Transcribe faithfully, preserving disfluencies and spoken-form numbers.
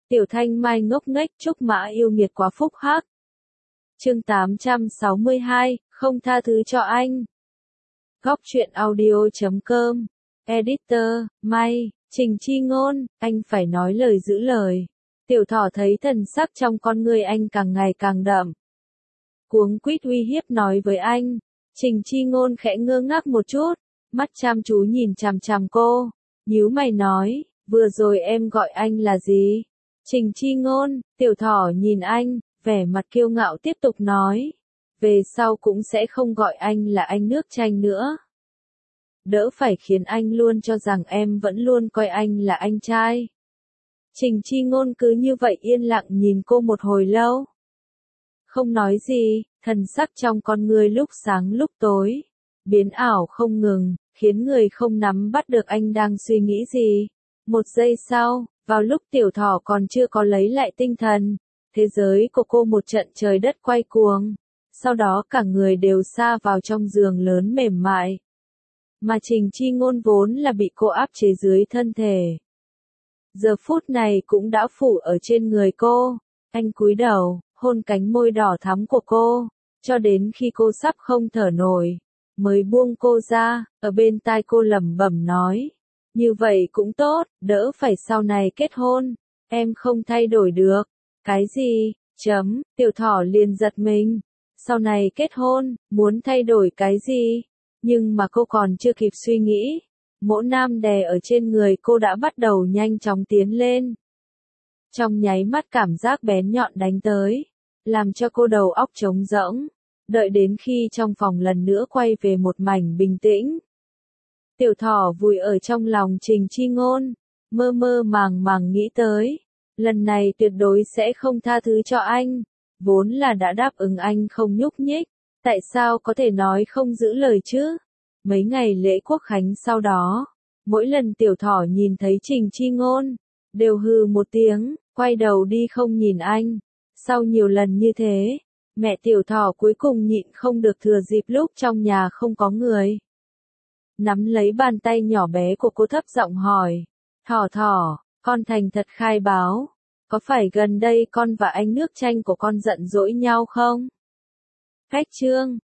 Tiểu Thanh Mai ngốc nghếch, Trúc Mã yêu nghiệt quá phúc hắc. Chương tám trăm sáu mươi hai, không tha thứ cho anh. Góc truyện audio chấm com. Editor, May, Trình Chi Ngôn, anh phải nói lời giữ lời. Tiểu Thỏ thấy thần sắc trong con người anh càng ngày càng đậm. Cuống quýt uy hiếp nói với anh. Trình Chi Ngôn khẽ ngơ ngác một chút, mắt chăm chú nhìn chằm chằm cô, nhíu mày nói, vừa rồi em gọi anh là gì? Trình Chi Ngôn, Tiểu Thỏ nhìn anh, vẻ mặt kiêu ngạo tiếp tục nói, về sau cũng sẽ không gọi anh là anh nước chanh nữa. Đỡ phải khiến anh luôn cho rằng em vẫn luôn coi anh là anh trai. Trình Chi Ngôn cứ như vậy yên lặng nhìn cô một hồi lâu. Không nói gì, thần sắc trong con người lúc sáng lúc tối, biến ảo không ngừng, khiến người không nắm bắt được anh đang suy nghĩ gì. Một giây sau, vào lúc Tiểu Thỏ còn chưa có lấy lại tinh thần, thế giới của cô một trận trời đất quay cuồng, sau đó cả người đều sa vào trong giường lớn mềm mại. Mà Trình Chi Ngôn vốn là bị cô áp chế dưới thân thể. Giờ phút này cũng đã phủ ở trên người cô, anh cúi đầu, hôn cánh môi đỏ thắm của cô, cho đến khi cô sắp không thở nổi, mới buông cô ra, ở bên tai cô lẩm bẩm nói, như vậy cũng tốt, đỡ phải sau này kết hôn, em không thay đổi được. Cái gì? Chấm, Tiểu Thỏ liền giật mình, sau này kết hôn, muốn thay đổi cái gì? Nhưng mà cô còn chưa kịp suy nghĩ, mỗ nam đè ở trên người cô đã bắt đầu nhanh chóng tiến lên. Trong nháy mắt cảm giác bén nhọn đánh tới, làm cho cô đầu óc trống rỗng, đợi đến khi trong phòng lần nữa quay về một mảnh bình tĩnh. Tiểu Thỏ vùi ở trong lòng Trình Chi Ngôn, mơ mơ màng màng nghĩ tới, lần này tuyệt đối sẽ không tha thứ cho anh, vốn là đã đáp ứng anh không nhúc nhích, tại sao có thể nói không giữ lời chứ? Mấy ngày lễ quốc khánh sau đó, mỗi lần Tiểu Thỏ nhìn thấy Trình Chi Ngôn, đều hừ một tiếng, quay đầu đi không nhìn anh. Sau nhiều lần như thế, mẹ Tiểu Thỏ cuối cùng nhịn không được thừa dịp lúc trong nhà không có người. Nắm lấy bàn tay nhỏ bé của cô thấp giọng hỏi, Thỏ Thỏ, con thành thật khai báo, có phải gần đây con và anh nước chanh của con giận dỗi nhau không? Cách chương